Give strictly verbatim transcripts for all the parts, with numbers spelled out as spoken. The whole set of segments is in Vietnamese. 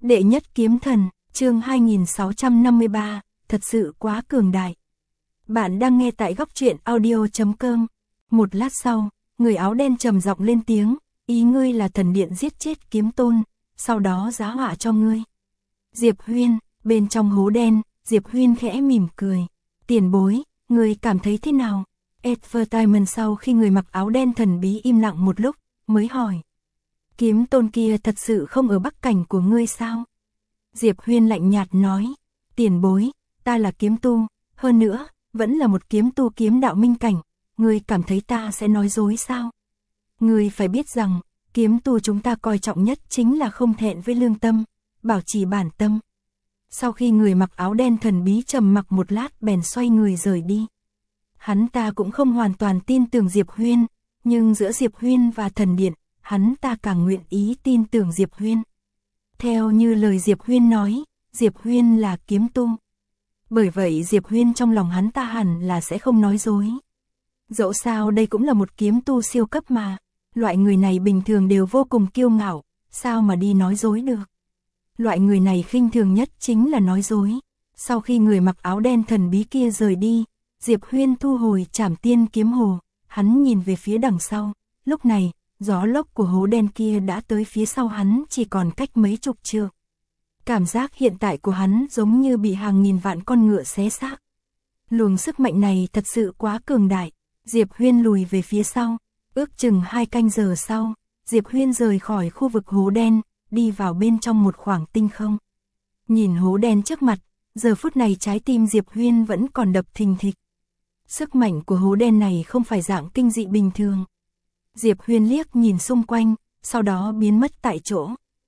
Đệ nhất kiếm thần, chương hai nghìn sáu trăm năm mươi ba, thật sự quá cường đại. Bạn đang nghe tại góc truyện audio chấm com. Một lát sau, người áo đen trầm giọng lên tiếng, ý ngươi là thần điện giết chết kiếm tôn, sau đó giá họa cho ngươi. Diệp Huyên, bên trong hố đen, Diệp Huyên khẽ mỉm cười. Tiền bối, ngươi cảm thấy thế nào? Advertisement sau khi người mặc áo đen thần bí im lặng một lúc, mới hỏi. Kiếm tôn kia thật sự không ở bắc cảnh của ngươi sao? Diệp Huyên lạnh nhạt nói, tiền bối, ta là kiếm tu, hơn nữa, vẫn là một kiếm tu kiếm đạo minh cảnh, ngươi cảm thấy ta sẽ nói dối sao? Ngươi phải biết rằng, kiếm tu chúng ta coi trọng nhất chính là không thẹn với lương tâm, bảo trì bản tâm. Sau khi người mặc áo đen thần bí trầm mặc một lát bèn xoay người rời đi. Hắn ta cũng không hoàn toàn tin tưởng Diệp Huyên, nhưng giữa Diệp Huyên và thần điện, hắn ta càng nguyện ý tin tưởng Diệp Huyên. Theo như lời Diệp Huyên nói, Diệp Huyên là kiếm tu. Bởi vậy Diệp Huyên trong lòng hắn ta hẳn là sẽ không nói dối. Dẫu sao đây cũng là một kiếm tu siêu cấp mà, loại người này bình thường đều vô cùng kiêu ngạo, sao mà đi nói dối được. Loại người này khinh thường nhất chính là nói dối. Sau khi người mặc áo đen thần bí kia rời đi, Diệp Huyên thu hồi Trảm Tiên kiếm hồ, hắn nhìn về phía đằng sau, lúc này, gió lốc của hố đen kia đã tới phía sau hắn chỉ còn cách mấy chục trượng. Cảm giác hiện tại của hắn giống như bị hàng nghìn vạn con ngựa xé xác. Luồng sức mạnh này thật sự quá cường đại. Diệp Huyên lùi về phía sau, ước chừng hai canh giờ sau, Diệp Huyên rời khỏi khu vực hố đen, đi vào bên trong một khoảng tinh không. Nhìn hố đen trước mặt, giờ phút này trái tim Diệp Huyên vẫn còn đập thình thịch. Sức mạnh của hố đen này không phải dạng kinh dị bình thường. Diệp Huyên liếc nhìn xung quanh, sau đó biến mất tại chỗ.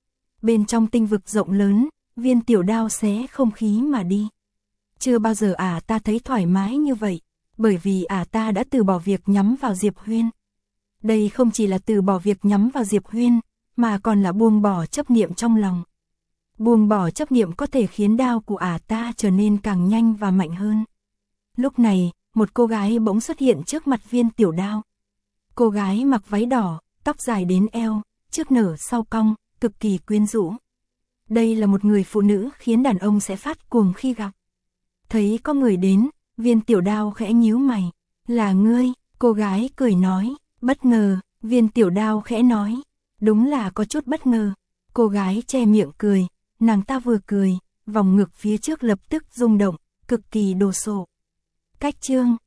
Bên trong tinh vực rộng lớn, viên tiểu đao xé không khí mà đi. Chưa bao giờ ả ta thấy thoải mái như vậy, bởi vì ả ta đã từ bỏ việc nhắm vào Diệp Huyên. Đây không chỉ là từ bỏ việc nhắm vào Diệp Huyên, mà còn là buông bỏ chấp niệm trong lòng. Buông bỏ chấp niệm có thể khiến đao của ả ta trở nên càng nhanh và mạnh hơn. Lúc này, một cô gái bỗng xuất hiện trước mặt viên tiểu đao. Cô gái mặc váy đỏ, tóc dài đến eo, trước nở sau cong, cực kỳ quyến rũ. Đây là một người phụ nữ khiến đàn ông sẽ phát cuồng khi gặp. Thấy có người đến, viên tiểu đao khẽ nhíu mày. Là ngươi, cô gái cười nói. Bất ngờ, viên tiểu đao khẽ nói. Đúng là có chút bất ngờ. Cô gái che miệng cười, nàng ta vừa cười, vòng ngực phía trước lập tức rung động, cực kỳ đồ sộ. Cách chương